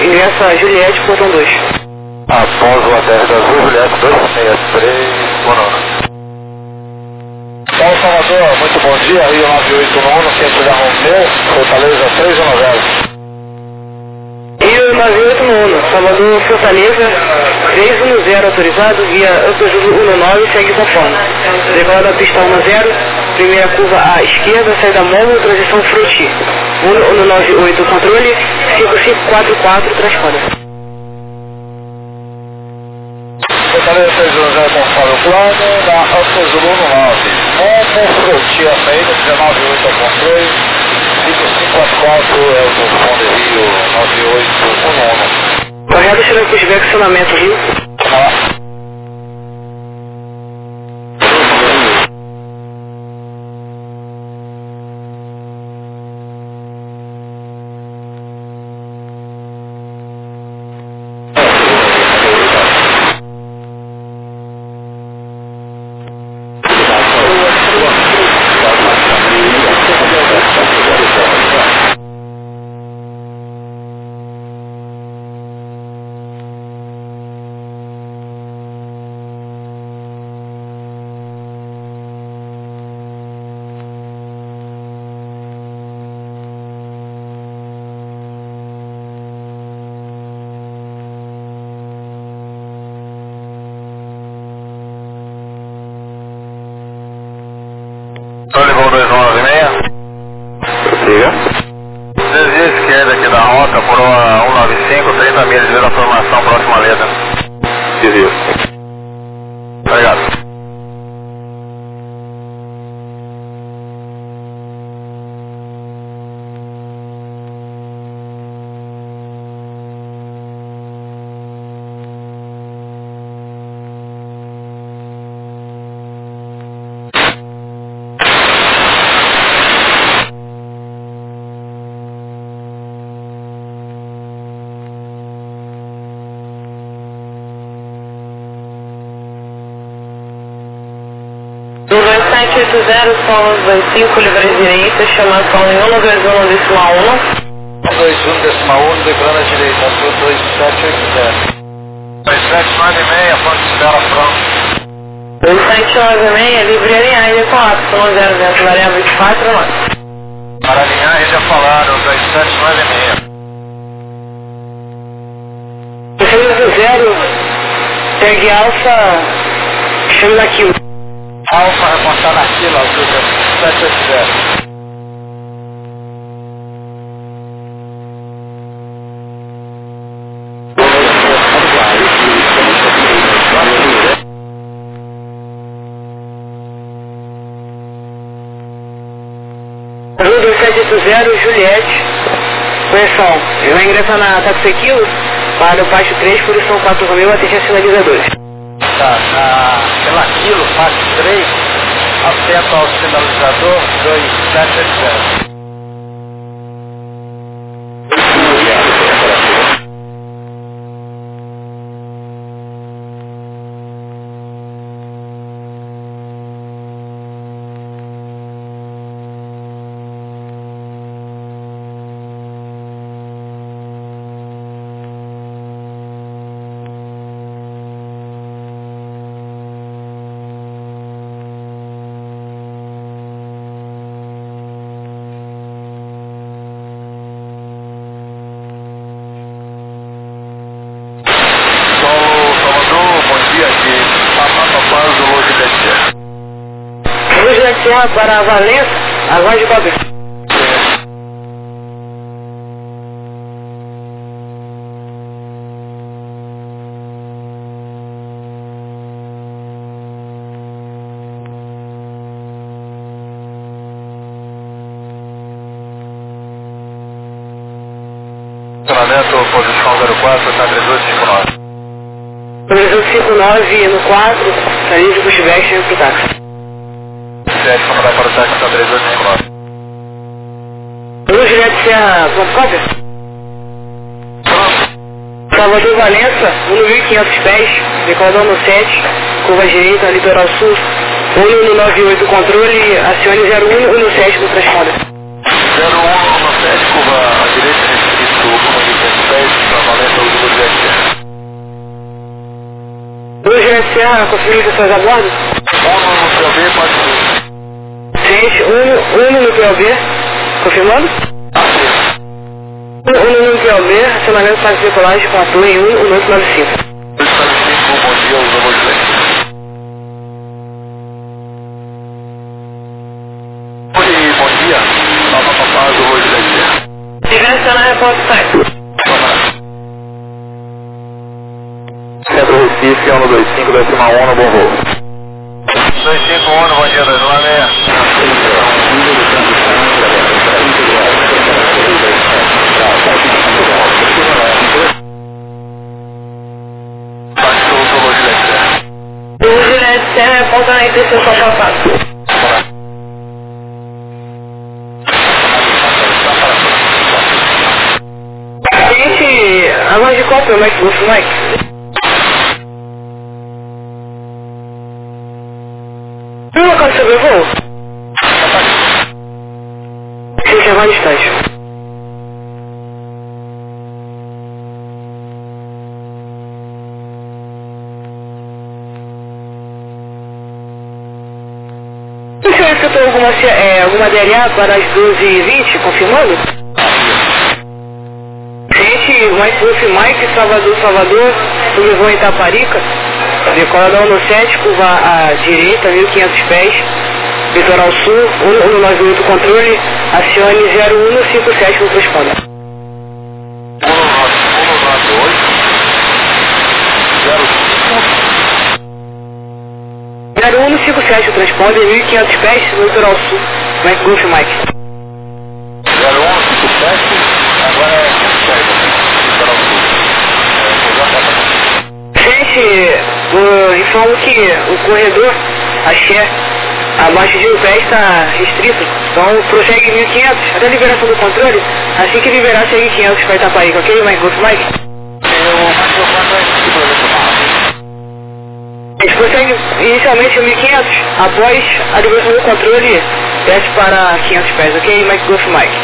ingressa Juliette, portão 2. Após o ATR da Azul, Juliette 263, boa noite. Paulo Salvador, muito bom dia, Rio 981, centro da Romeu, Fortaleza 310. Rio 981, Salvador, Fortaleza, 310 autorizado, via Amplo 19, segue conforme. Decola da pista 10, primeira curva à esquerda, saída móvel, transição frente. 198, controle, 5544, transponder. Fortaleza 310, conforme o plano, da Amplo 9. Momo, Frontier Meio, 198 ao controle, 5544 é o telefone Rio 9811. Correto, chegando com os veccionamento, Rio. Levou 296. Diga. Desvia esquerda aqui da rota por uma 195, 30 milhas de formação, próxima letra. Desvio. Obrigado. Do 2780, Solos 25, livre direita, chamação em 121 decimal 1. 121 decolando à direita, 2780. 2796, ponte Bela Franca. 2796, livre alinhar e decolar, som 0 variável 24, não. Para alinhar e já falaram, 2796. 0, tag alfa, chama naquilo. Alfa reportar naquilo, altura 780. Azul 2780, Juliette, correção, ele vai ingressar na táxi Kilo para o Pátio 3, posição 4000, atenção sinalizadores. Tá, pela quilo, faixa 3, atento ao sinalizador 2780. Luz da Serra para Valença, agora de Cobre. Posicionamento, posição 04, está 3859. 3859 no 4, saída de Bushback para o táxi. 7, comandar para o táxi, está 3859. Luz Juliette Serra, Cópia. Salvador Valença, 1.500 pés, decolador no 7, curva direita, litoral sul, 198 controle, acione 01 no 7 do transponder. 01 no 7, curva à direita, restrito, 1.500 pés, Serra, confirma pessoas a bordo? Uno no POB, pode ser. Gente, Uno no POB, confirmando? Uno no POB, acionamento fase de decolagem com a torre em 1895. 295, bom dia, usa Logilete. Oi, bom dia, Nova Papaz do Logilete. Diversa na repórter site. Centro Recife, 125, 11, bom voo. 251, bom dia, 296. Logilete Serra, aponta na interseção passada. Gente, a voz de copa, o Mike Wolf, Mike. E o local de sobrevoo? Sim, que é mais distante. O senhor escutou alguma DLA para as 12h20, confirmando? Gente, Mike Wolf, Mike, Salvador, sobrevoo em Itaparica, decola da 17, curva à direita, 1500 pés, litoral sul, 198 controle, acione 0157 no transponder. 0157 o transponder, 1500 pés, no litoral sul, Mike Wolf, Mike. 0157, agora é 17, litoral sul. Gente, informo que o corredor, axé, abaixo de 1 pé está restrito, então prossegue 1500 até a liberação do controle, assim que liberar segue 500 para Itaparica, ok, Mike Wolf, Mike? A gente prossegue inicialmente 1500, após a liberação do controle, desce para 500 pés, ok, Mike Wolf, Mike?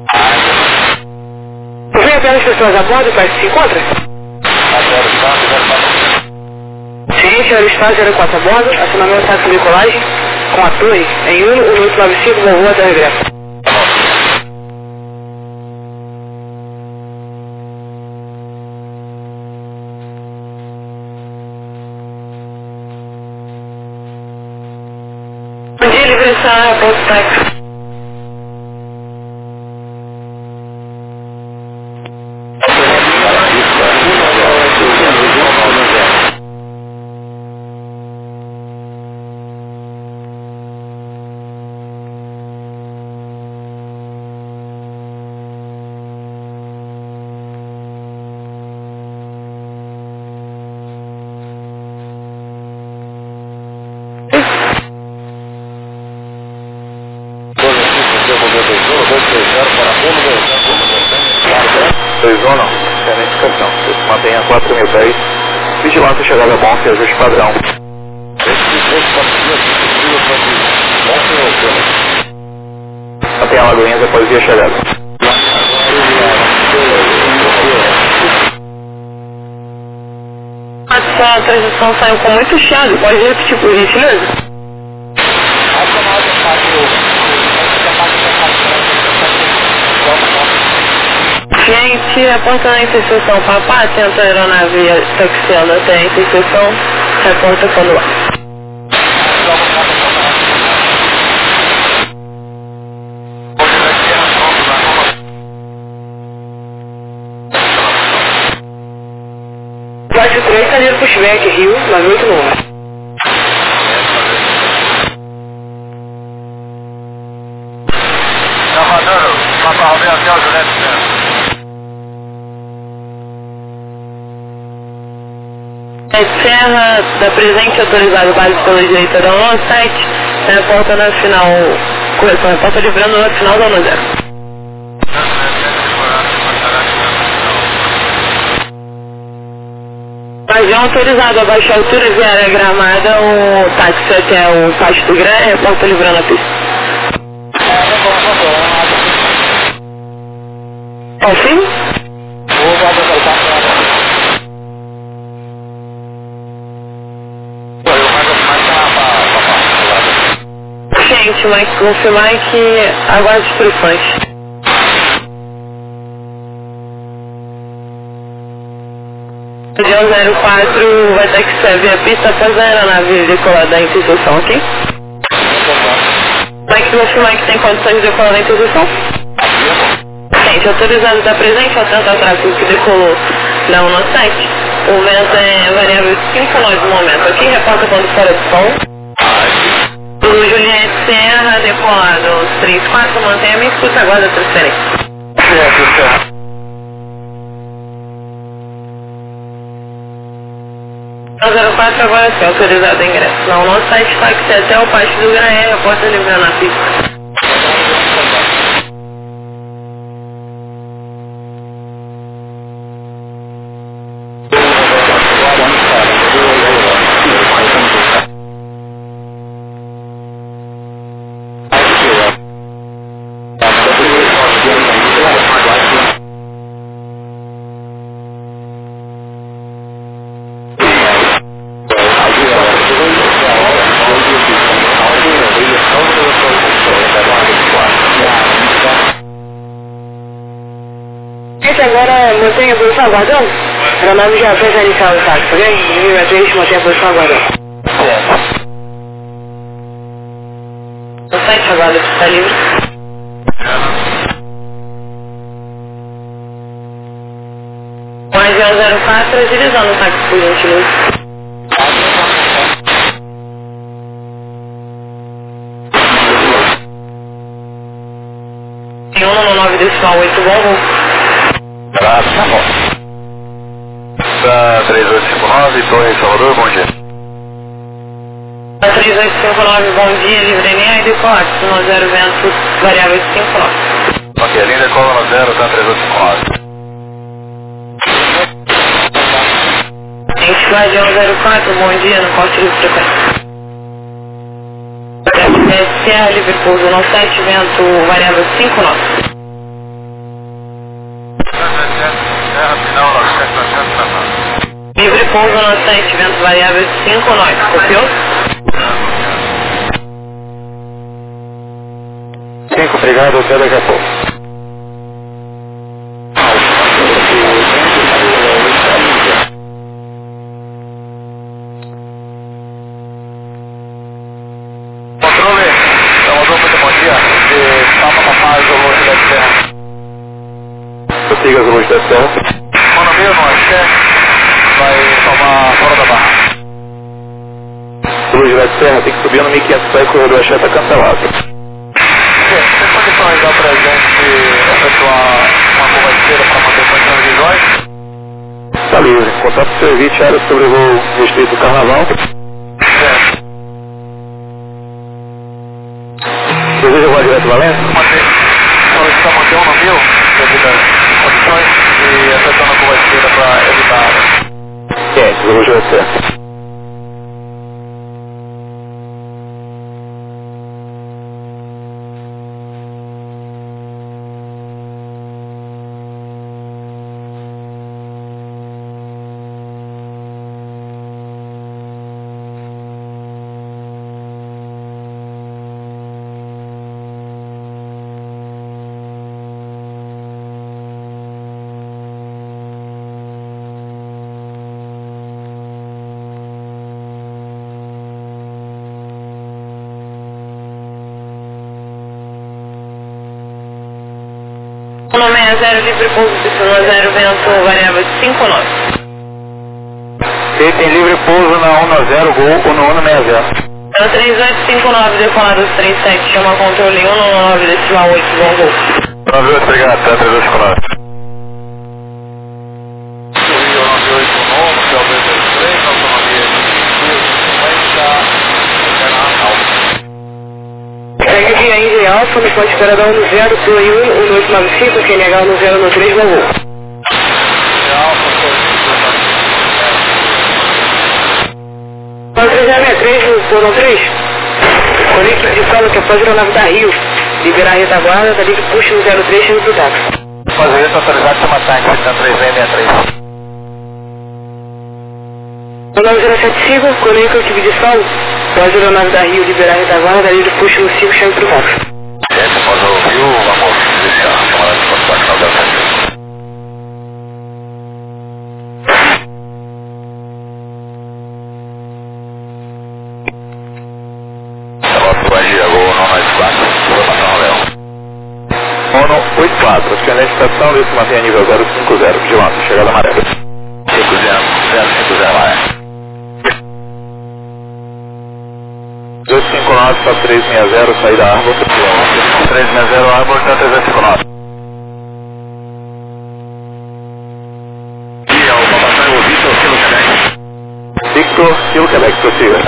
Confirme apenas as pessoas a bordo, para que se encontra? Gente, Aerostar 04 a bordo, acionamento de de decolagem com a torre em 1895, bom voo até o regresso. Bom dia, livre-se ponto táxi. Zona, sem identificação. Mantenha 4.000 pés. Vigilância chegada a bom, ajuste padrão. Mantenha a Lagoinhas após via chegada. A transição saiu com muito chiado, pode repetir por gentileza? Gente, aponta na interseção Papá, tenta a aeronave taxiando até a interseção, reporta quando lá. Flight 3, Caneiro Pushback, Rio, 989. Salvador, Papa Romeo, até o Juliette. Serra da presente autorizado base pela direita da 17, reporta na final, correção, reporta livrando na final da 10. Avião autorizado a baixa altura via área gramada, o táxi até o Pasto do Gran, reporta livrando a pista. Confirma? confirmar que aguarde instruções. Região 04 vai ter que saber a pista após a aeronave decolar da interseção, ok? Vai que confirmar que tem condições de decolar da interseção? Gente, autorizado está presente ao tanto tráfego que decolou da 197. O vento é variável 5 nós no momento, ok? Reporta quando fora de som. O Juliette Serra, decolado 34, mantenha a minha escuta, aguarda a transferência. Serra. 04 agora sim, autorizado o ingresso. Não, nosso site táxi até o pátio do Graé, a porta livrando a pista. Agora mantenha a posição aguardando. A aeronave já fez a inicial do táxi, ok? E a gente mantém a posição aguardando. O site agora está livre. O AG 04 agilizando o táxi por gentileza. Tem 199 decimal 8 bom. Tá bom. Da 3859, Torre Salvador, bom dia. Da 3859, bom dia, livre linha e decolar, no 0 vento, variável 59. Ok, linha decola no 0, tá 3859. Entidade 104, bom dia, no posto de frequência. Serra, livre pouso no 7, vento, variável 59. Livre pouso no 7, vento variável 5 nós, copiou? 5, obrigado, até daqui a pouco. Controle, Salvador, muito bom dia. De Palma Papaz, velocidade de terra. Prossiga a velocidade de terra. Mano meu, no axé. Vai tomar fora da barra. Velocidade de terra, tem que subir no 1500 pés, corredor axé está cancelado. Tem condições da pra gente efetuar uma curva de esquerda para manter condições visuais? Está livre. Contato do serviço, área sobrevoo distrito do Carnaval. Certo. Deseja voar direto Valença? Solicitar manter 1.000 devido às condições e efetuando a curva de esquerda para evitar a área. Vamos ver certo. O nome é 0, livre pouso, no 0, vento, variável 59. Tem livre pouso na 190, gol ou no 160. Na 3859, decolado 37, chama controle 199, decimal 8, bom gol. 98, obrigado, até 3859. Rio 9819, que é o B23, autonomia Segue via Índia Alfa, no ponto de espera da 10, Tui 1, 1895, QNH 1013, bom gol. Qual 363, no 3? Conecte de solo que após a aeronave da Rio. Liberar a retaguarda, da livre puxa no 03, chama do táxi. Fazer isso autorizado, chama táxi, na 3663. O 9075, conecta o tipo de solo. Pode a aeronave da Rio liberar a retaguarda, daí ele puxa no 5, chame pro vácuo. Pode o Rio, vamos iniciar a chamada de contato na 075. Mono 84, ascendente estação, se mantém a nível 050, vigilância, chegada amarela. 50, amarela. 259 para 360, saída Arbor, 360 Arbor, 359. E ao Papai o Victor, Kilo Quebec. Victor, Kilo Quebec, prossiga.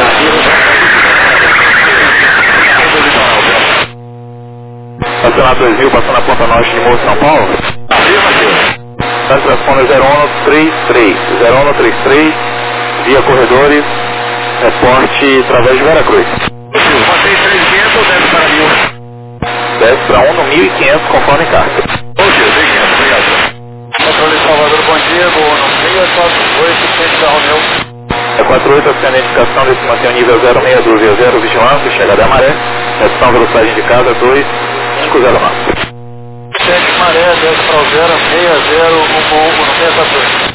Estacionado 2000, passando a ponta norte de Morro São Paulo. Transponder 0133, 0133, via corredores, reporte através de Veracruz. Mantém 3.500 ou desce para 1.000? Desce para 1 no 1.500, conforme carta. Bom dia, 3.500, obrigado. Controle Salvador, bom dia, vou no 648, frente da Romeu. É 48, ascendente estação, se mantém o nível 062, vigilância, chegada a maré, redução velocidade indicada 2509. Sete maré, desce para o 060, rumo no 614.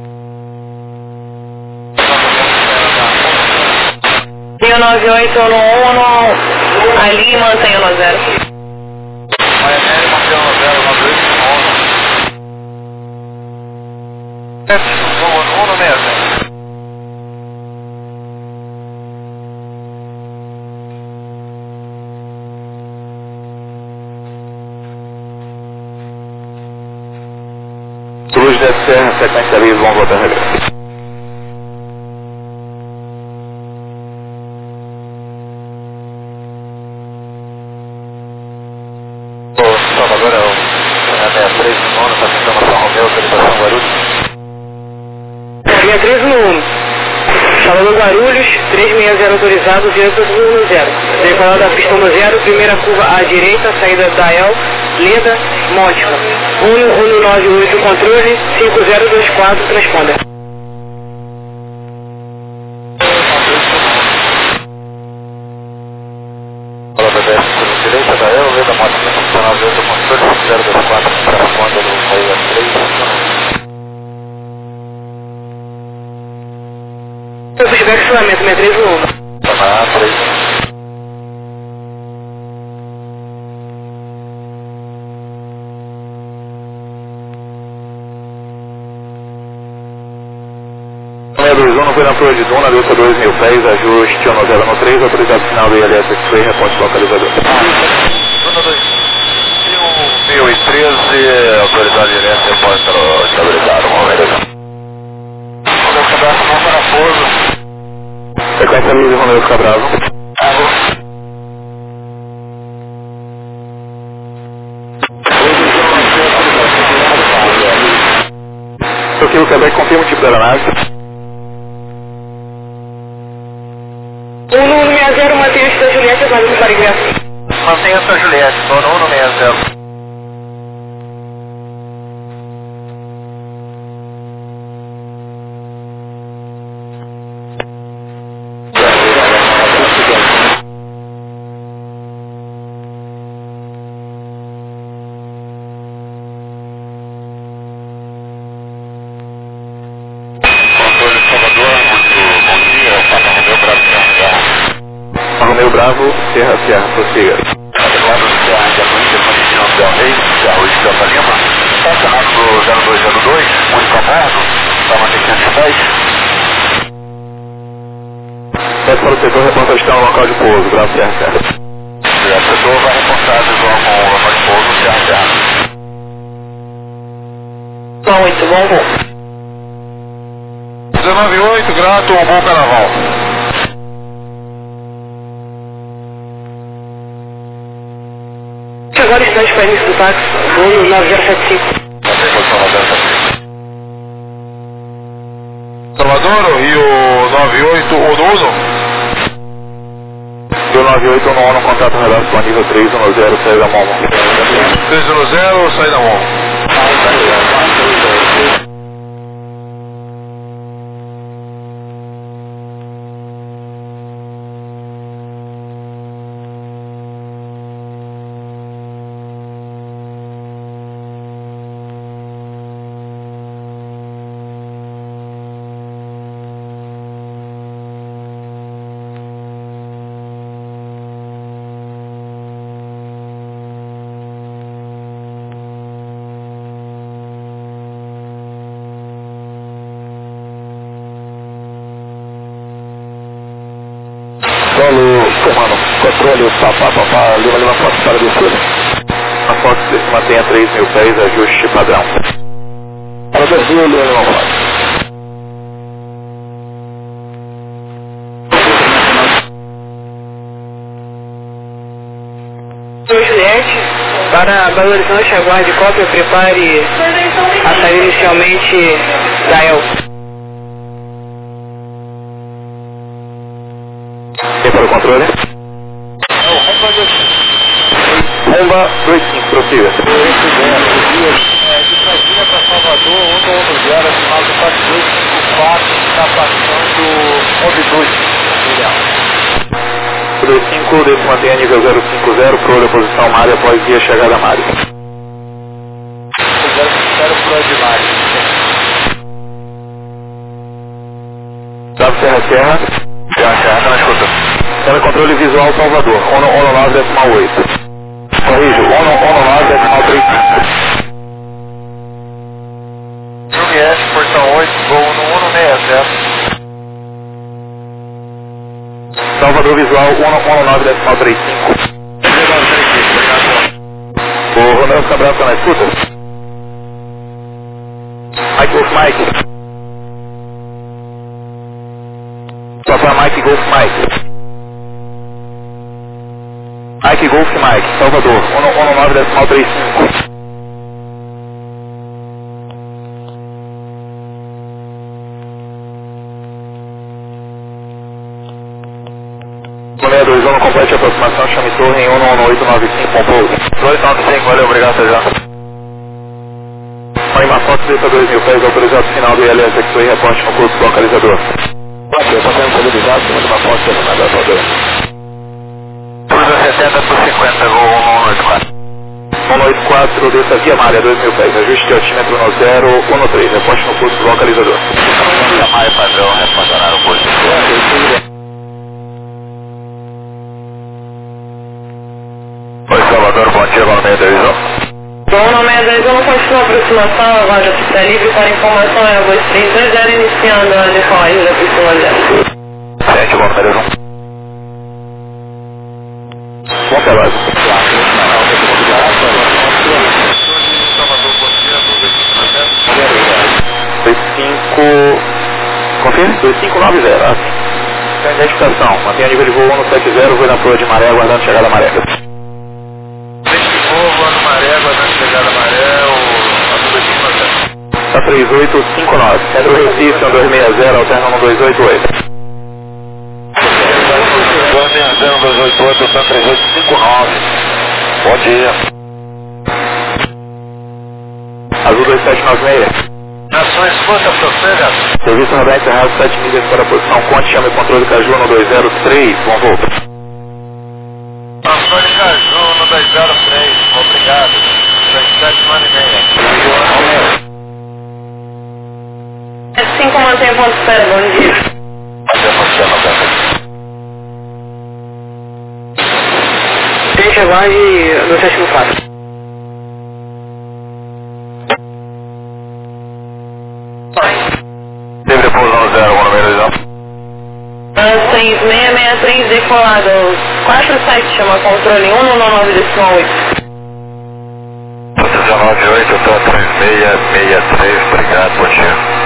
Tem o 98 no 1, ali mantém o 90. Miami, mantém o 098 no 1. Vamos no 60. Cruz da Serra, sequência ali, vão voltar a regresso. Salvador é o 63 no 1, está tentando São Romeu, autorização Guarulhos. 63 no 1. Salvador Guarulhos, 360 autorizado, 0 Decolado da pista 10, primeira curva à direita, saída da El, Leda, Mótica. 1198 controle, 5024 transponder. Fala BBS, por direita da El, Leda, Mótica, 1998 controle, 5024 transponder no saída 3. Pushback estacionamento 63 no 1. Tá 3. Não foi na Flor de Duna, deu 2.000 pés, ajuste 1093, autorizado final do ILS X-Ray, reponte localizador. Duna 2013, autoridade direta, reponte estabilizado, vamos ver. Vamos cadastro no parafuso. Sequência Luiz Romeu Cabral. Aqui o Quebec confirma o tipo da aeronave. 1160, mantém o Santa Juliette, aguardando para ingresso. Mantenha Santa Juliette, estou no 160. Romeu Bravo, Serra, prossiga. Estacionado no 0202, único a bordo, está mantendo 510. Desce para o setor, reporta está no local de pouso, Bravo, Serra. O setor vai reportar com o local de pouso, Serra. Bom, muito bom voo. 198, grato, um bom carnaval. Agora está de início do táxi, voo 9075. Salvador, Rio 98, Uno. Rio 98, Uno, contato relato com a nível 310, saída Momo. 310, saída Momo. controle, papá, Lima Fox para descida. A Fox se mantém a 3.000 pés, ajuste padrão. Para descida, Lima Fox. Juliette, para Belo Horizonte, aguarde cópia, prepare a sair inicialmente da El. Tem para o controle? Rumba 25, prossiga. De Brasília para Salvador, 110, final do 4254, está passando Obitude. O 25, desse mantém a nível 050, pro posição Mário após via chegada a Mário. 050 pro de Mário. Serra, tá na escuta. Telecontrole visual Salvador, 119,8. Corrijo, 119,35. Juliette, portão 8, voo no 167. Salvador visual 119,35. O Romeu Cabral está na escuta? Mike Golf Mike. Papai Mike Golf Mike. Mike Golf Mike, Salvador 119,35. Zona complete a aproximação, chame torre em 11895 com pouso. 295, valeu, obrigado, até já. Lima Fox, dessa 2.000 pés, autorizado final do ILS X-Ray, reporte no curso do localizador. Ok, está sendo estabilizado, Lima Fox, terminado a roda. Cruza 70 por 50, voo 184. 184, dessa via Malha, 2.000 pés, ajuste de altímetro no 013, reporte no curso do localizador. Via Malha, padrão, reportar o curso. Oi, Salvador, bom dia, bom meio da visão. Bom, no meio da visão, continua a aproximação, agora está livre para informação, é a voz 320, iniciando a decolagem da pista 10. Sente, bom número 1. Bom trabalho. 25... Confirme? 2590, assim. Tem identificação, mantenha nível de voo 170, vou na proa de Maré, aguardando chegada a Maré. Tá 3859. Centro Recife, 260, alterna 1288. 260, 288, tá 3859. Bom dia. Azul 2796. Nação escuta, prossiga. Serviço radar encerrado, 7 milhas para a posição Conte, chame controle Caju no 203, bom voo. Nação de Caju no 203, obrigado. 27,5. 5 mantém ponto zero, bom dia. Deixa aguarde no sétimo fato. Livre pousão 0, bom número 2. 663 decolado, 47 chama controle 199,8. 198, eu estou 3663, obrigado, bom dia.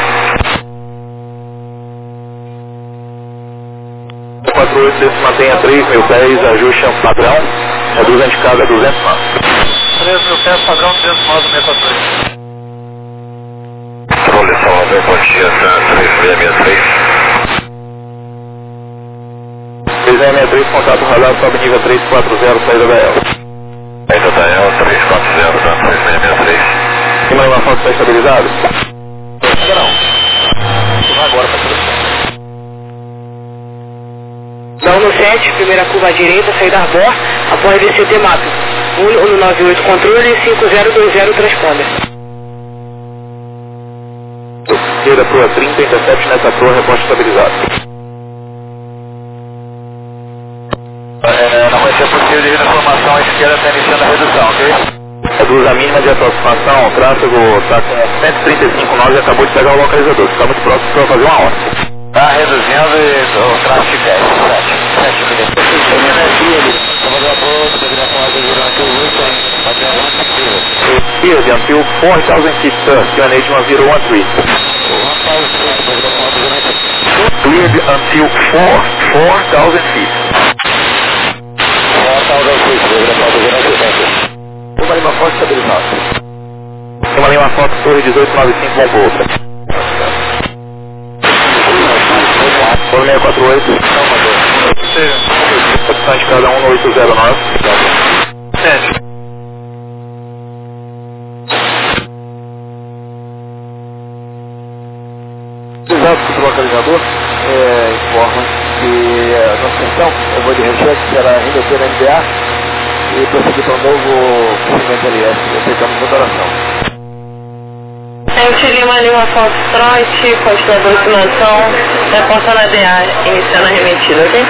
48, se mantém a 3.000 pés, ajuste é um padrão, reduz a indicada a 200 nós. 3.000 pés, padrão 200 nós, 663. Controle Salvador, bom dia, 3663. 3663, contato radar, sobe nível 340, saída da El. Saída da El, 340, 3663. Cima de uma foto está estabilizado? Não. Agora para a Da 17, primeira curva à direita, saída Arbor, após DCT mapa. 198 controle, 5020 transponder. Esquerda proa 30, intercept nessa proa, reposte estabilizado. Não vai ser possível devido à formação à esquerda, está iniciando a redução, ok? Reduz a mínima de aproximação, o tráfego está com 135 nós e acabou de pegar o localizador. Está muito próximo para fazer uma hora. Tá reduzindo e o tráfego de 10, 7 minutos. Cleared until 4,000 feet, sir. QNH 1013. Cleared until 4,000 feet. 4,000 feet, uma Lima Fox estabilizada. Uma Lima Fox, Torre 1895, bom voo. 648. Opção de cada 1809. 7. Exato, o localizador informa que a nossa questão, eu vou de recheque, será ainda pela NDA e prosseguir para um novo procedimento LS, aceitamos a operação. Lima Lima Foxtrot, continua a aproximação, reporta na DA, iniciando a remetida, ok?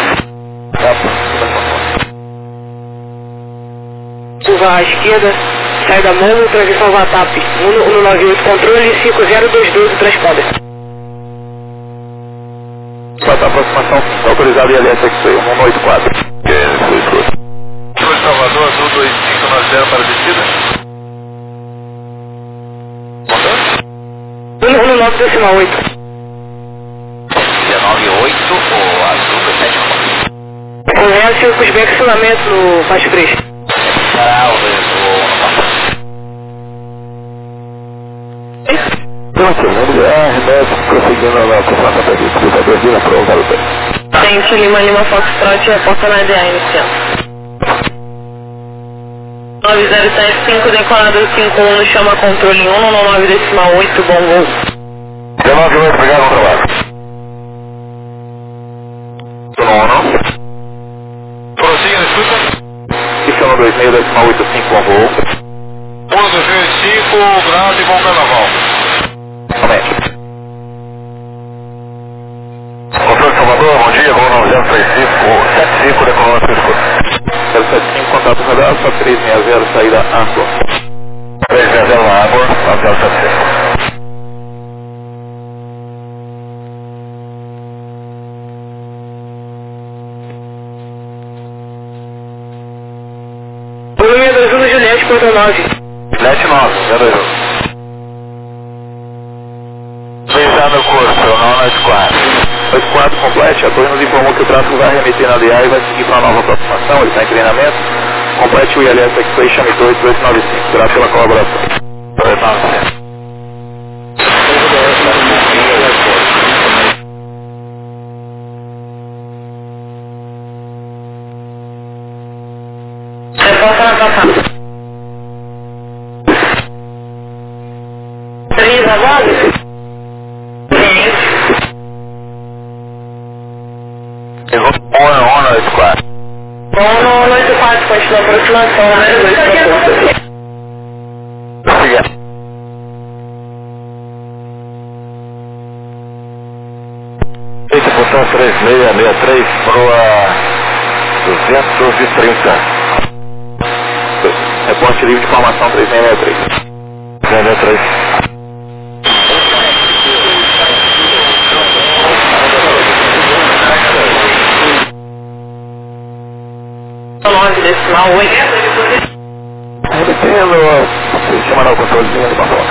Curva à esquerda, saída Momo, transição VATAP, 1198, controle 50212, transponder. Quanto à aproximação, autorizado ILS X-Ray 1184. Salvador, azul 2590 para descida. 119,8. 198 ou azul 27. Conhece o pushback acionamento no faixa 3. Será o remédio prosseguindo na consulta da distribuidora de prova. Tente Lima Lima Foxtrot, reporta na DA, iniciando. 9075, decolador 51, chama controle 199,8, bom voo. 19,8, obrigado, bom trabalho. Sono 1. Prossiga, escuta. Sono 26,85, bom voo. 1,2005, grande e bom carnaval. Somente. Controle Salvador, bom dia, voo 935, 75, decolando 075, contato radar, só 360, saída ampla. 360 na água, 9075. Volume 21 Juliette, porta 9. Juliette 9, 021. Pensar no curso, não na squad. 84 complete, a torre nos informou que o tráfego vai remeter na DA e vai seguir para uma nova aproximação, ele está em treinamento. Complete o ILS X-Ray, chame torre 1895, graças pela colaboração. 1895. Reporta na passada. 3 agora? Pegou on na squad. Bom, no 84, continua a aproximação, número 2, propulsa. Prossiga. Feita função 3663 proa 230. Reporte livre de formação 3663. 363. Decimal 8. Remetendo o sistema o controlezinho de uma forma.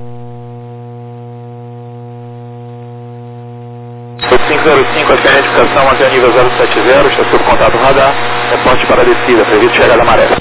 8505, até a identificação até nível 070, está sob contato radar, reporte para a descida, previsto chegada amarela.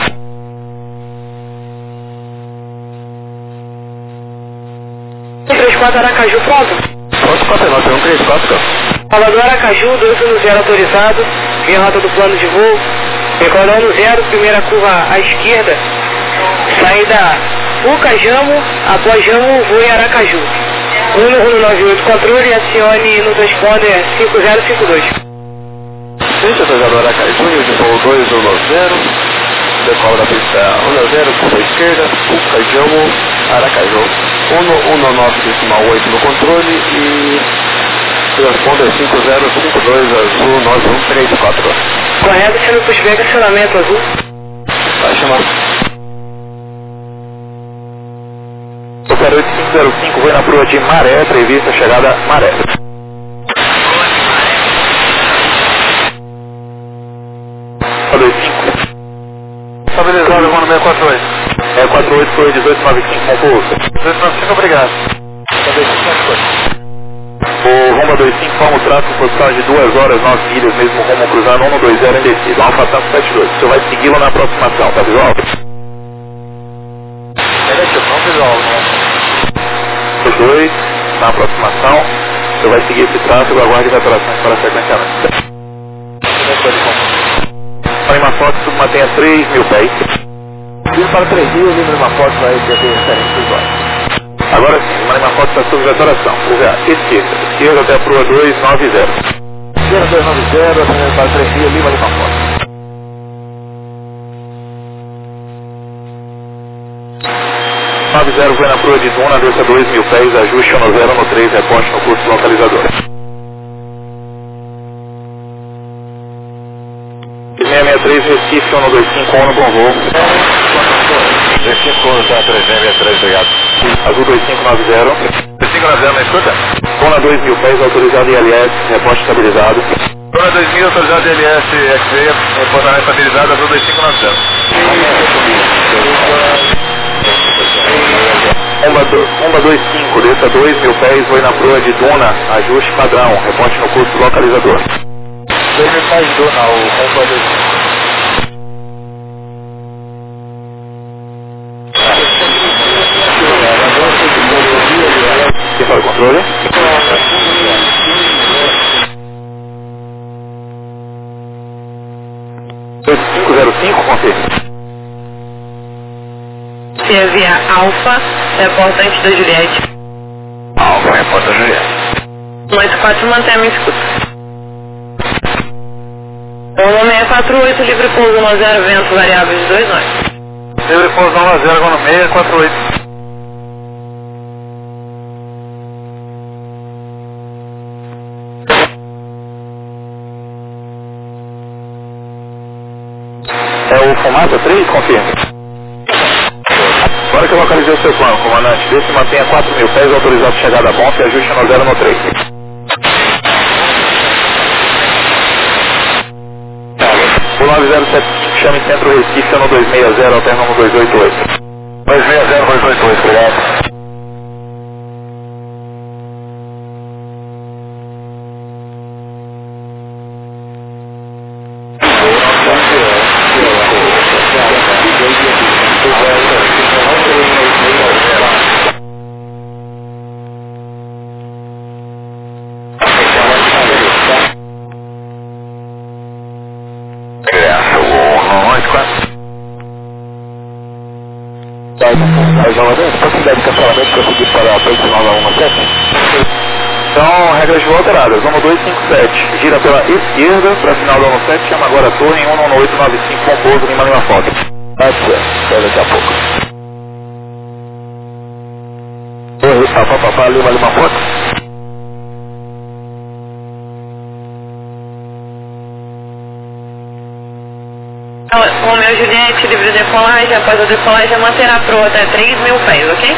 Aracaju, pronto? Pronto, 49, 134. Salvador Aracaju, 210 autorizado, via rota do plano de voo, decolando 0, primeira curva à esquerda, saída Ucajamo, após Jamo, voo em Aracaju. 1198, controle, acione no transponder 5052. Gente, autorizado Aracaju, de voo 210. Decola da pista 10, curva à esquerda, Ucajamo, Aracaju. 119,8 no controle e transponder 5052 azul 9134. Correto, sendo pushback acionamento azul. Vai chamar. 08505, foi na proa de Maré, prevista chegada Maré. 25. Estabilizado, vou no 648. 648 foi 1895 com pouso. 1895, obrigado. O Roma 25 forma o tráfego por causa de 2 horas, 9 milhas, mesmo rumo cruzando 120 em descida. Alfa Tango 72. Você vai segui-lo na aproximação, tá visual? Não visual, né? 2, na aproximação. Você vai seguir esse tráfego, aguarde alterações para sequenciamento. Lima Fox, mantenha 3.000 pés. Vim para 3 dias, número uma foto vai ter diferente dos olhos. Agora sim, Lima Fox está sob alteração. Esquerda até a proa 290. Esquerda 290, ascendendo para 3 dias, Lima Fox. 90 foi na proa de Duna, desça 2.000 pés, ajuste no 0 no 3, reporte no curso localizador. 663 Recife, 1251 no bom voo. Recife, tá 363, obrigado. Azul 2590. 2590, me escuta? Duna 2.000 pés, autorizado ILS, reporte estabilizado. Dona 2000, autorizado ILS, XV, reportamento estabilizado, Azul 2590. Bomba 25, desça 2.000 pés, foi na proa de Duna, ajuste padrão, reporte no curso localizador. 2.000 pés Duna, o Bomba 25. Quem fala o controle? confirme. Via Alfa, reportante da Juliette. Alfa, reporta Juliette. 184, mantém a minha escuta. Roma 648, livre pouso 10, vento variável de 2 nós. Livre pouso 10, agora no 648. É o Fumaça 3, confirme. Agora que eu localizei o seu plano, comandante, vê se mantenha 4.000 pés, autorizado chegada a ponto e ajuste no 0 no 3. O 9075, chame Centro Recife, no 260, alterna no 288. 260, 288, obrigado. Possibilidade de cancelamento conseguido para a posicional da 17? Então, regras de voo alteradas. Vamos 257. Gira pela esquerda para a final da 17. Chama agora a torre em 11895 com pouso em Lima Fox. Até daqui a pouco. Oi, papá, Lima Fox. Romeu Juliette, livre decolagem, após a decolagem manterá a proa até 3.000 pés, ok?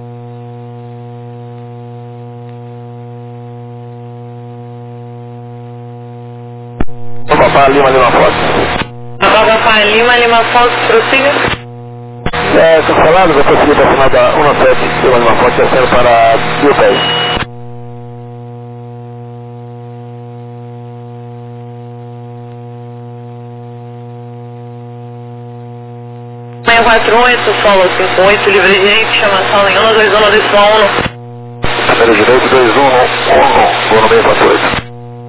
Papá, Lima Fox. Papá, Lima Fox, prossiga. Cancelado, vai prosseguir para a final da 17, Lima Fox, descendo para 1.000 pés. 648, solo 58, livre direito, chamação em 121, Primeiro direito, 211, vou no 648.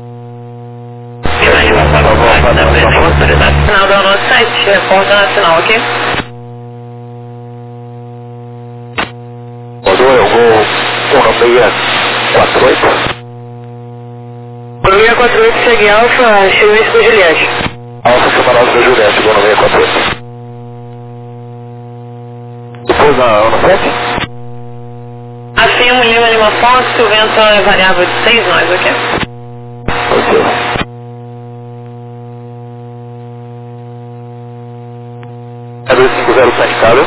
Final da 97, reporta nacional, ok? Mandou, eu vou 648. 648, chegue Alfa, serviço da Juliette. Alfa, Camarada da Juliette, vou no 648. Depois na 7? Afirmo Lima Fox, o vento é variável de 6 nós, ok? Ok. É 250 praticável.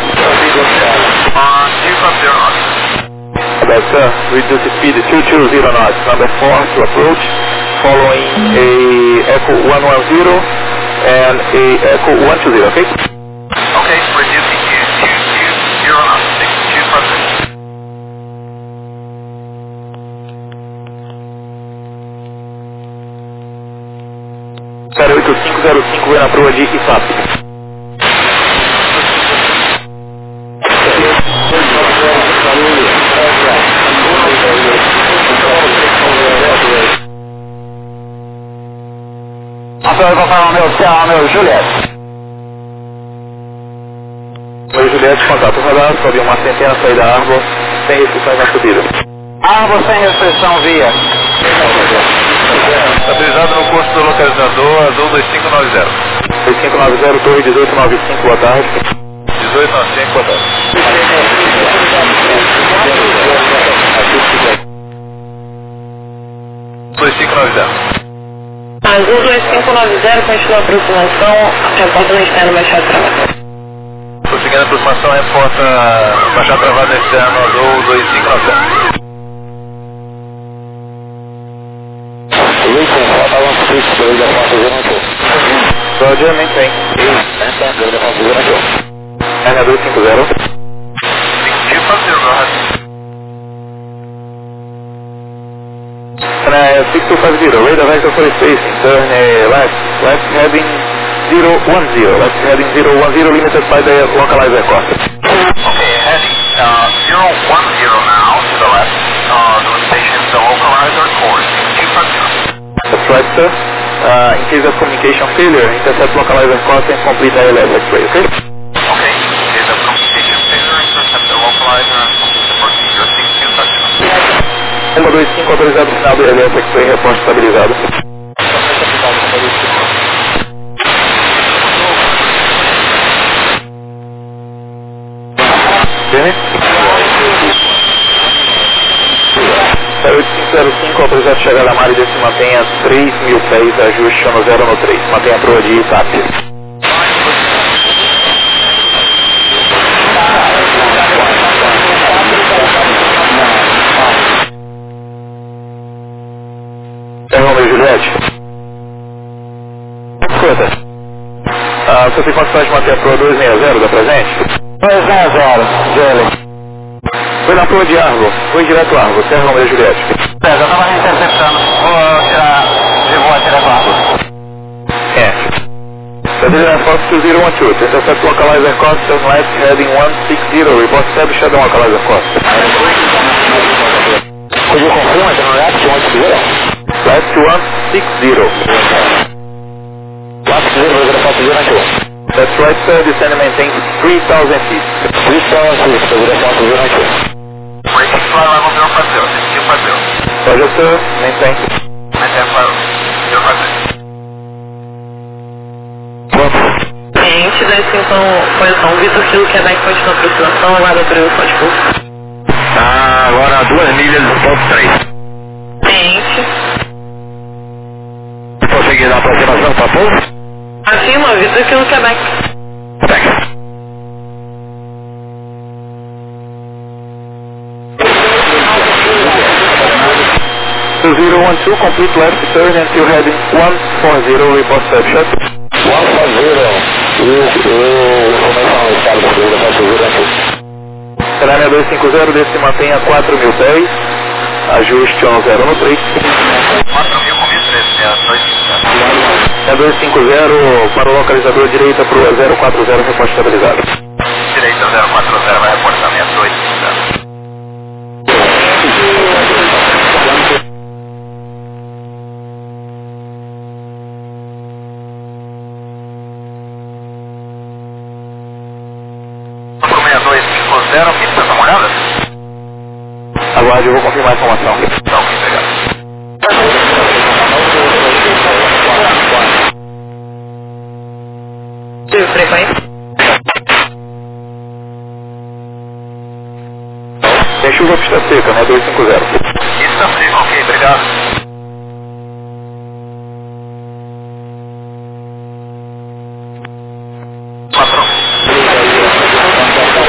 That's reduce speed 220 knots. Number 4 to approach. Following a Echo 110. and a Echo 120, okay? Okay, reducing to 0 knots, 62 process. 8505 vai na proa de IFAP. Rafael, vou falar meu Juliette. Oi, Juliette, contato radar, sobe uma centena, saída Arbor, sem restrições na subida. Arbor sem restrição via. Estabilizado no curso do localizador Azul 2590. 2590, torre 1895, boa tarde. 1895, boa tarde. Azul 2590, continua a aproximação, reporta no externo baixar travada. Prosseguindo a aproximação, reporta baixar travada externo Azul 2590. Roger, maintain. Ana 250. 6250, radar vector for spacing, turn left heading 010, left heading 010, limited by the localizer cost. Okay, heading 010 now to the left, the station is the localizer course, 250. That's right, sir. In case of communication failure, intercept localizer cost and complete the LS X-ray, okay? Okay, in case of communication failure, intercept the localizer and complete the procedure, 6250. 125 autorizado final do LS X-ray, reporte estabilizado. Okay. 8505, autorizado chegada a Mari desse mantenha 3.000 pés, ajuste no 0 no 3, mantenha a proa de ITAP. Romeo Juliette. Escuta. Você tem condições de manter a proa 260 da presente? 260, Julie. Foi na proa de Argo, foi direto Argo, Serra Romeo Juliette. Eu estava interceptando, vou tirar do Argo. Brazilian Fox 2012, to intercept localizer cost and left heading 160, report established at the localizer cost. Could you confirm it on left 160? Left 160. 160, we're going to pass 02. That's right, sir, descend and maintain 3,000 feet. 3,000 feet, so we're going to pass 02. Breaking fly level 050, 250. Roger, sir, maintain. Maintain fly level 050. Cliente da extensão posição Vitor Kilo, Quebec, continua a aproximação, aguarda a autorização de curso. Agora 2 milhas do ponto 3. Cliente. Prosseguir na aproximação para pouso? Afirma, Vitor Kilo, Quebec. Thanks. To 012, complete left turn until heading 140, report snapshot. 140, informação no estado da segunda fase 02. Será 250, desse mantenha 4.000 pés, ajuste no 0 no 3. 4.000 com 1.300, 250. 250 para o localizador direita para o 040, reporte estabilizado. Direita 040, vai reportamento 250. Pista tá molhada? Aguarde, eu vou confirmar a informação. Tá, ok, obrigado. Tive frequência? Tem chuva, pista seca, né? 250. Pista seca, ok, obrigado. Patrão.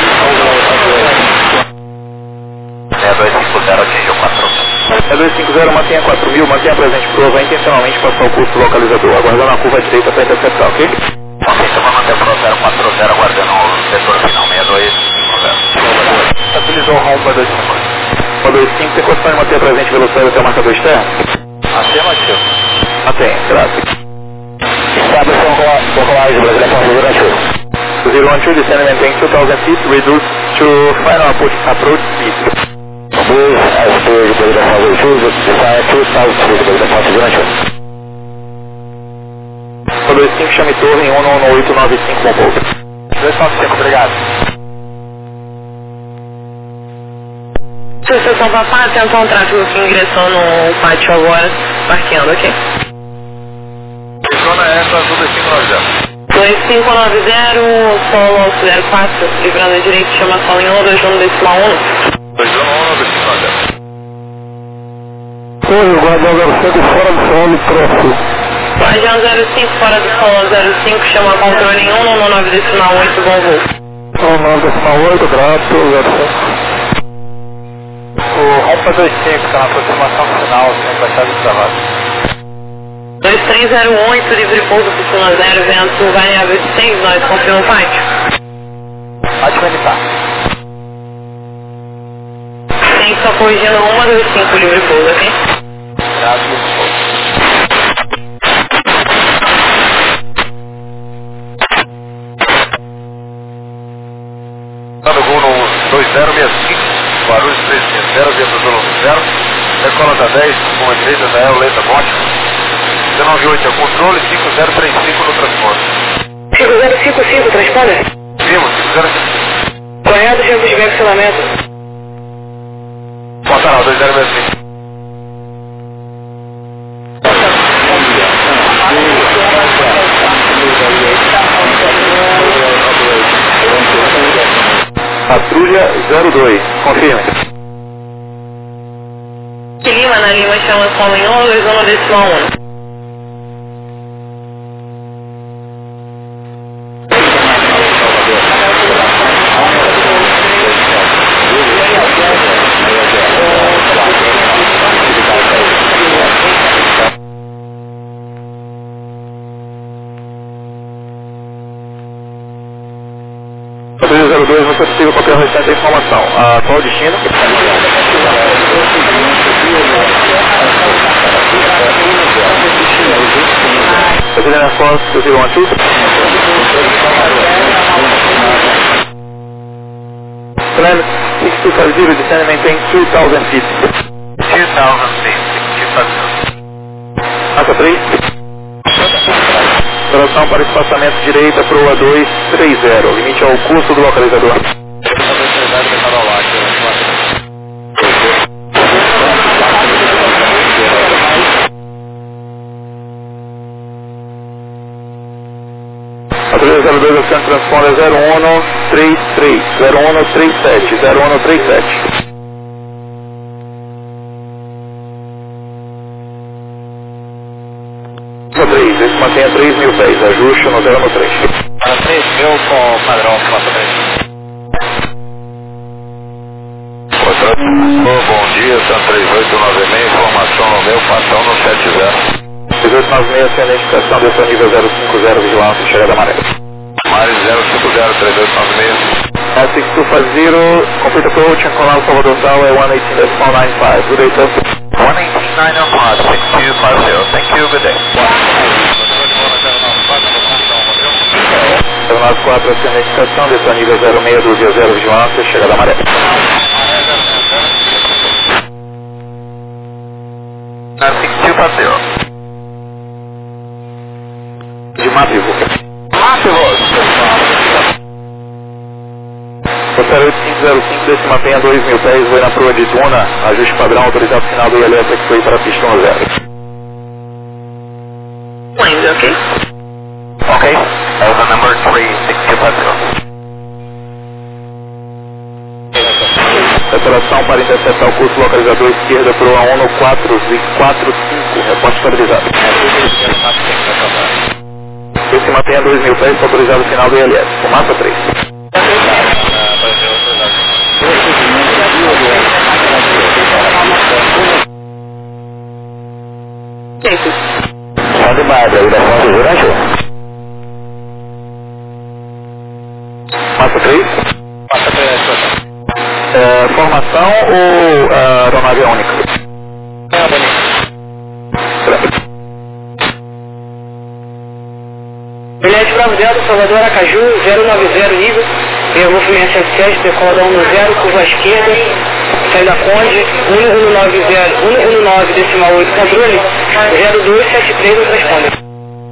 250 atingiu 4. 250, mantenha 4.000, mantenha presente proa, vai intencionalmente passar o curso do localizador, aguardando a curva direita para interceptar, ok? Ok, então vamos manter o Pro 040, aguardando o setor final 62. Estabilizou o ROM para 25. Para 25, tem condição de manter presente velocidade até o marcador externo? Acima, ativo. Mantém, graças. Establishing localize, Brasília Controller ativo. 012, descend and maintain 2,000 feet, reduce to final approach speed. Blues, speed, Brasília Controller 2, descend 2,000 feet, Brasília Controller ativo. Para 25, chame torre em 11895 com pouso. 295, obrigado. Estação Papá, atenção ao tráfego que ingressou no pátio agora, parqueando, ok? Zona essa, azul 2590. 2590, solo auxiliar 4, livrando a direita, chama solo em 1, 2 decimal 1. 211, 2590. Oi, guarda 05 fora do solo, próximo. Guardião 05, fora do solo 05, chama controle em 1, 9 decimal 8, bom voo. 9 decimal 8, grato, 05. O Rampa 25 está na aproximação final, sem baixar de travado. 2308, livre pouso por cima 0, vento variável de 6, nós confirma o pátio. Pode manipular. Tem que só corrigindo 125, livre pouso, ok? Obrigado, livre pouso. Dando voo no 2065, Guarulhos 360, vento azul 0, decola da 10, com direita da El, lenta Monte. 198 é o controle, 5035 no transporte. 5055, transponder? Vimos, 5055. Correto, tempo de vexelamento. Pontaral, 2065. Patrulha 02, confirme. Lima, na Lima, chama solo em 1, 2 decimal 1. Patrulha 02, você é possível qualquer restante da informação. Qual o destino? Patrulha na Force, possível uma tudo? Plan 6250, descend and maintain 2,000 feet. 2000 feet, Massa 3. Operação para espaçamento direita, proa 230, limite ao curso do localizador. Patrulha 02, oceano transponder 0133, 0137, 0137. Esse mantenha 3.000 pés, ajuste no 013. Para 3.000 com padrão, nota 3. Bom dia, São 3896, informação no meu, patrão no 70. 3896, sem identificação, desceu nível 050, vigilância, chegada amarela. Mares 050, 3896. 6250, complete approach and Colorado Salvador Tower, 118.95. Good day, sir. 189.5, 6250, thank you, good day. 094, sem identificação, desceu nível 0620, vigilância, chegada amarela. De Mápivo. Rotário 8505, desse mantenha 2.000 pés, vai na proa de Duna, ajuste padrão, autorizado final do ILS que foi para pista 10. Planes, ok? Ok, over number 3650. Separação para interceptar o curso localizador esquerda, proa 1 no 445, reporte estabilizado. Esse mantenha 2.000 pés, autorizado final do ILS, fumaça 3. Feito. Som de Bárbara, ligação de Jurandir. Massa 3? Massa 3, formação ou aeronave única? é bonito. Juliette Bravo Delta, Salvador Aracaju, 090 nível, movimento 77, decola 10, curva à esquerda, saída Conde, 119 decimal 8, controle, 0273 nos responde.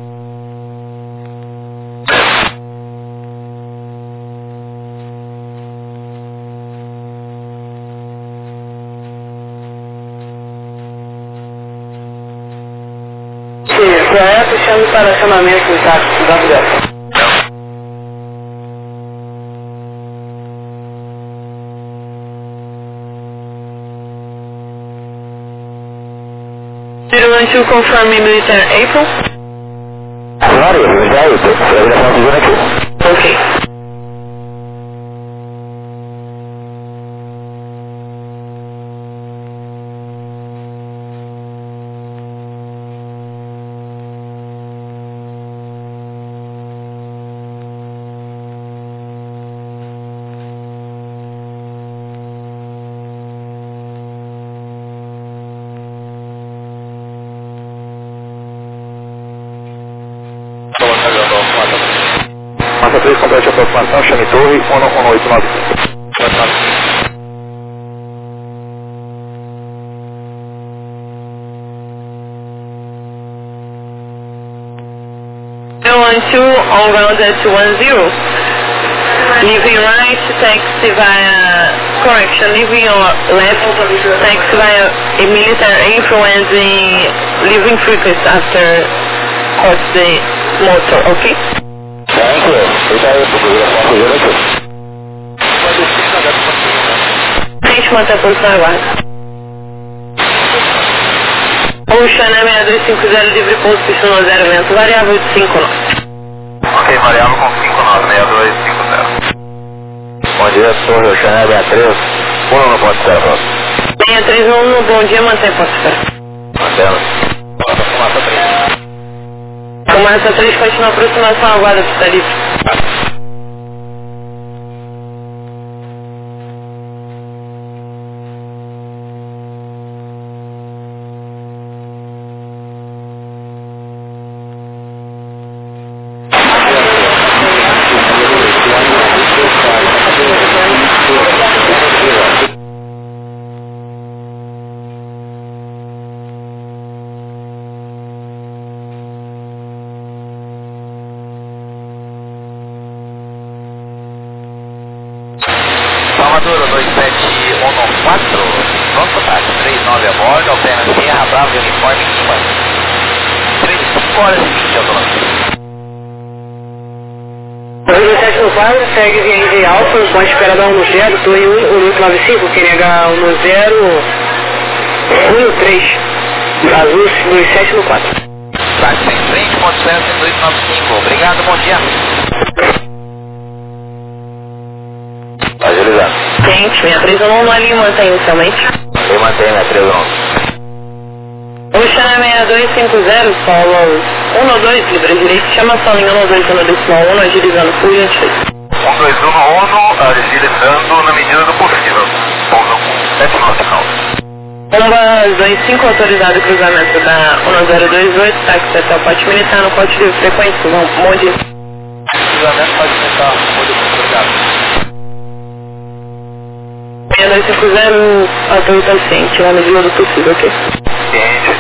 Correto, chame para acionamento do táxi Bravo Delta. Do you want to confirm military April? Claro, já é ligação de Jurandir. Okay. Massa 3, complete a aproximação, chame torre, 1895. On ground at 10. Leaving right, taxi via, correction, leaving left, taxi via a military April and the leaving frequency after cut the motor, okay? Thank you. Já é ligação de Jurandir. Gente, manter a posição aguarda. Ocean 6250, livre pouso, pistão 0 vento, variável de 5 knots. Ok, variável com 596250. Bom dia, Torre Ocean 63, 1 631, bom dia, mantém ponto espera. Mantemos. Massa 3. Fumaça 3, continua a aproximação, aguarda, pista livre. Salvador 27114, pronto, táxi 39 a bordo, Alpena Sierra Bravo, uniforme Lima. 5h20 autonomia. 17 no quadro, segue via Alfa, pode esperar dar 10, torre 1895, QNH 1013, azul 27 no 4. Táxi em frente, ponto 01895, obrigado, bom dia. Agilizando. Gente, 631 ali mantém inicialmente. Eu mantenho a 311. Ocean 6250, solo 12, livre direito, chama solo em 121 agilizando por diante. 1211, agilizando na medida do possível. Pousam com 7 knots. Bomba 25 autorizado cruzamento da 1028, táxi até o pote militar no pote de frequência, bom dia. Cruzamento pode começar, muito obrigado. 6250, autorizado ciente, na medida do possível, ok? Ciente.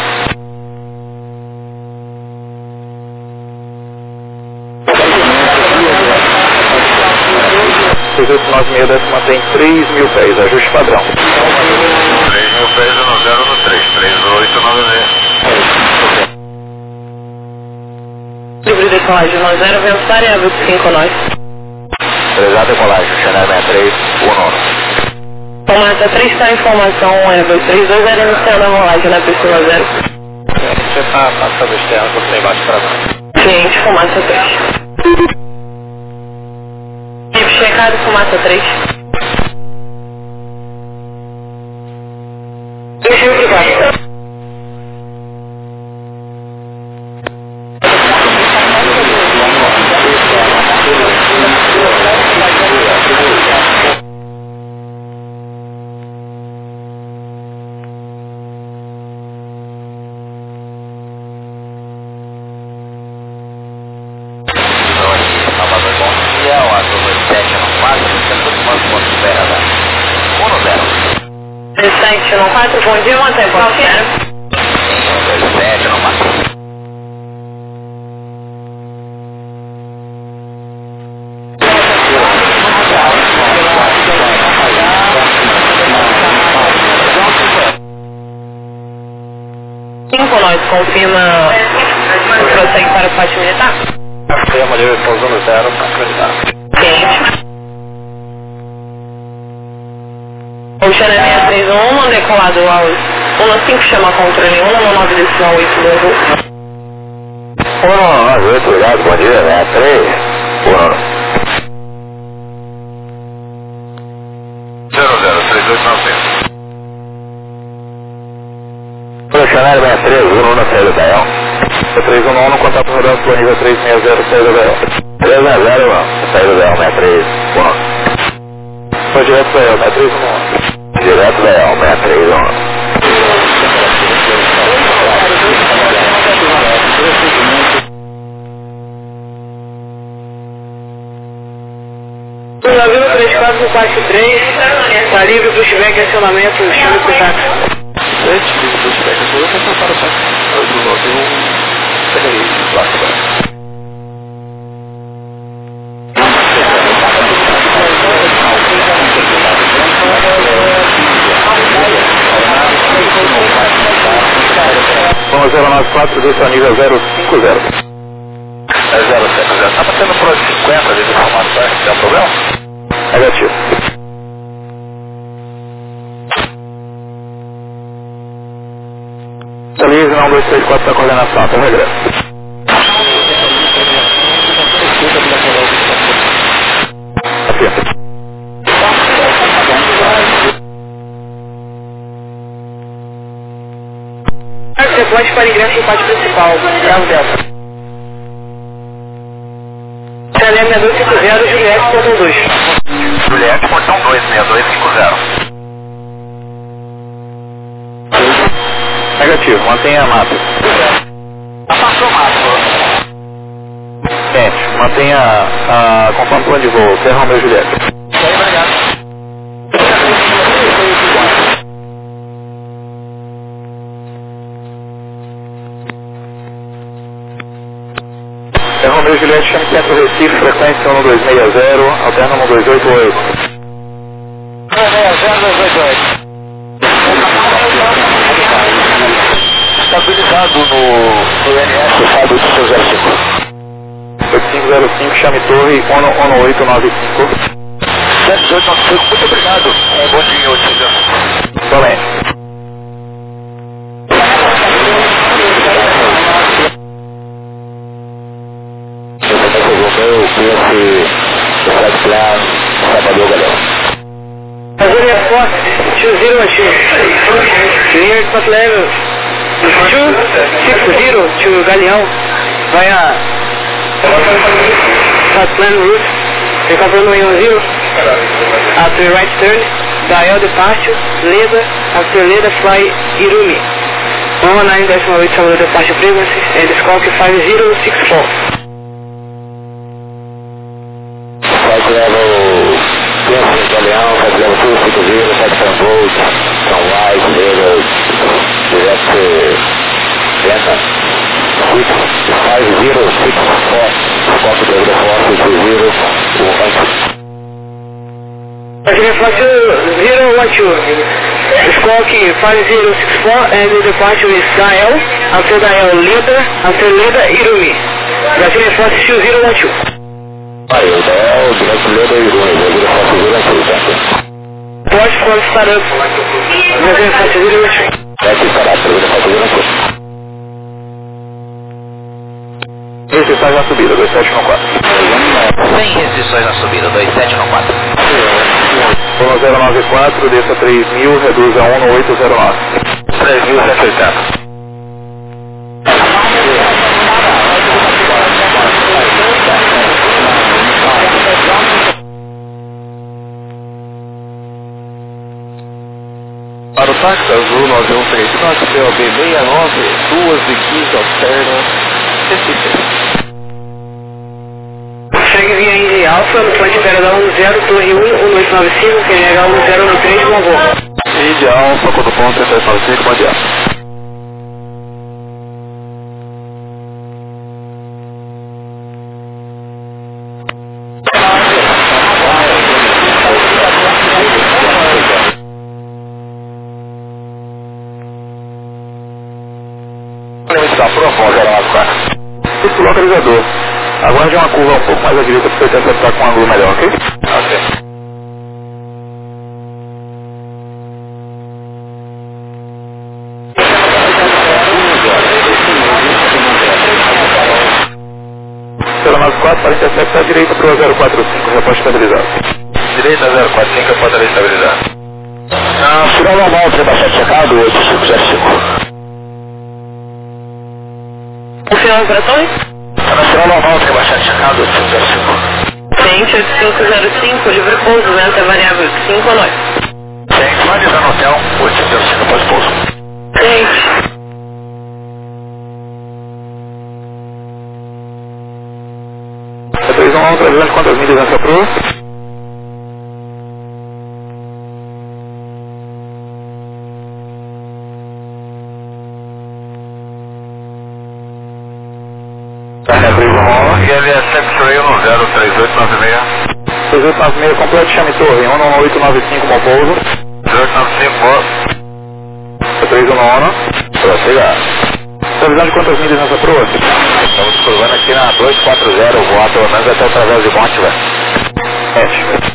Mantém 3.000 pés, ajuste padrão. 3.000 pés no 0 no 3, 3896. Livre decolagem 10, vento variável de 5 nós. Prezado decolagem, Chanel 63, 1 Fumaça 3 está em formação, Airbus 32, era iniciando a rolagem na pista 0. Você está passando externo, você embaixo para baixo. Cliente, fumaça 3. Chip checado, fumaça 3. Deixa eu ligar. 714, bom dia, mantém qual que é? 27 no máximo. Nós confirma o prossegue para o pátio militar? Confirma livre pousando 0 para acreditar. Quente. O Xané 631, decolado aos 15, chama controle 1, 9 decimal 8 do Rio. 198, obrigado, bom dia, 63. 003290. Funcionário 63, 1 na saída da EL. 311, contato rodando por nível 360, saída da EL. 360, saída da EL, 63, 1. Foi direto da EL, 63, 1. Direto da EL, 63, 1. O navio 34 do parte 3, está livre para o Chivec e acionamento, o Chile do táxi. Vamos 094, desça nível 050. É 070. Está batendo por 50 de informações, tem um problema? Negativo. Está livre, não 234 para coordenação, até regresso. Aqui. Você pode para ingresso no pátio principal, Bravo Delta. Xané 6250, Juliette, portão 2. Juliette, portão 2, 6250. Negativo, mantenha a mata. Passou mata. Gente, mantenha conforme o plano de voo, Serra Romeu Juliette. Obrigado. Serra Romeu Juliette, chame centro Recife, frequência 1260, alterna 1288. 1288. Estabilizado no NS, Fábio do seu 05. 8505, chame torre 1895. 7895, muito obrigado. Bom dia, Otília. Somente. Azul Force 2012. Clear top level 260 to Galeão via start plan route. Recovering 10 after right turn, dial departure, Leda, after Leda fly Irumi. 19.8 Salvador departure frequency and Squawk 5064. Flight level Galeão, flight level 260, Texan Volt, Sunrise, Leda, direct Delta 5064, Squawk Delta Force 20, Azul Force 012, Squawk 5064 and the departure is dial, after dial Leda, after Leda Irumi. Azul Force 2012. Aí, o Del, direct Leda Irumi, Azul Force 012. Pode start up. Azul Force 012. Deve estar Azul Force 012. Restrições na subida, 2714. Sem restrições na subida, 2714. 1094, desça 3000, reduza 1 no 809. 3180. Para o táxi azul 913, táxi POB 69, 2 de 15 alterna, Recife. Segue via Indy Alfa, no plano de Peradão 10, Torre 1, 1895, QNH 1093, bom voo. Mídia Alfa, quando ponto 395, bom dia. Da Profor, 094. Isso, localizador. Aguarde uma curva um pouco mais à direita para você acertar com um ângulo melhor, ok? Ok. Pela 94 para interceptar à direita para o 045, reposto estabilizado. Direita 045, pode estabilizar. Final normal, você bastante checado, 8505. O final das operações? Final normal, tem bastante checado, 8505. Cliente 8505, livre pouso, venta variável 5 a 9. Tem, finalizando no hotel, 8505, após pouso. Cliente. Previsão alta, avisando quantas milhas nessa proa? Previsão alta. ILS X-Ray no 03896. 3896 completo, chame torre, 11895 bom pouso. 3895, boa. 319, prossiga. Previsão de quantas milhas nessa proa? Estamos cruzando aqui na 240, voar pelo menos até o Través de Monte, velho. 7.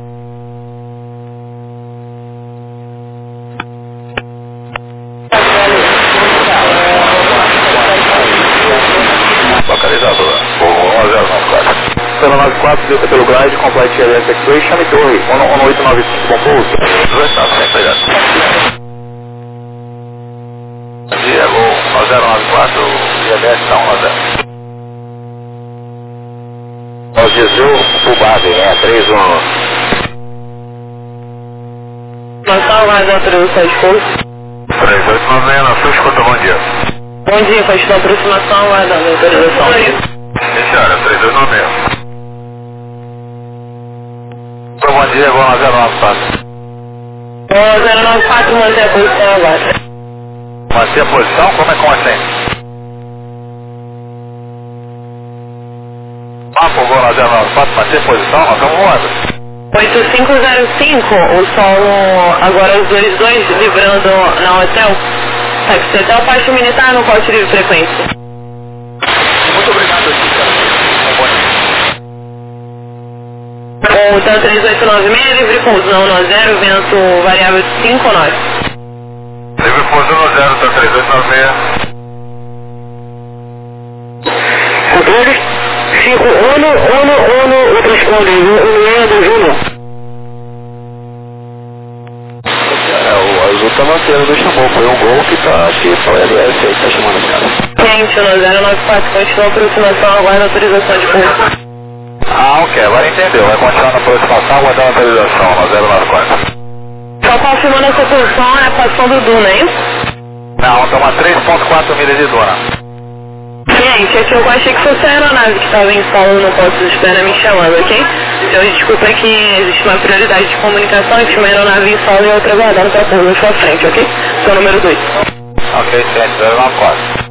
Localizador, 1094. Pela 94, desça pelo glide, complete ILS X-Ray, chame torre, 11895 bom pouso. 295, obrigado. Diego 1094, ILS está 190. Ao diesel, Pubave, 631. Natal, mais autorização de pouso. 3896, na sua escuta, bom dia. Bom dia, faz sua aproximação, aguardando autorização. Sim, senhora, 3896. Bom dia, igual a 094. 094, mantém a posição agora. Manter a posição? Como assim? Vou lá 094, manter a posição, nós estamos voando. 8505, o som, agora os dois vibrando na hotel. Táxi hotel, parte militar no poste de frequência. Muito obrigado aqui, cara. O hotel 3896, livre pouso, não no 0, vento variável 5 ou 9. Livre pouso no 0, tá 3896. Controle 5, o transponder, do Júnior. O azul tá mantendo do chamou, foi um gol que tá aqui, só o LS aí que tá chamando os caras. Cliente no 094, continua a aproximação, aguarda autorização de pouso. Ok, agora entendeu. Vai continuar na aproximação, aguardando a autorização no 094. Só confirmando essa posição, é a posição do Duna, é isso? Não, estamos a 3.4 milhas de Duna. Cliente, aqui eu achei que fosse a aeronave que estava em solo no posto de espera me chamando, ok? Então desculpa que existe uma prioridade de comunicação entre uma aeronave em solo e outra guardando para pouso na sua frente, ok? Seu número 2. Ok, 094.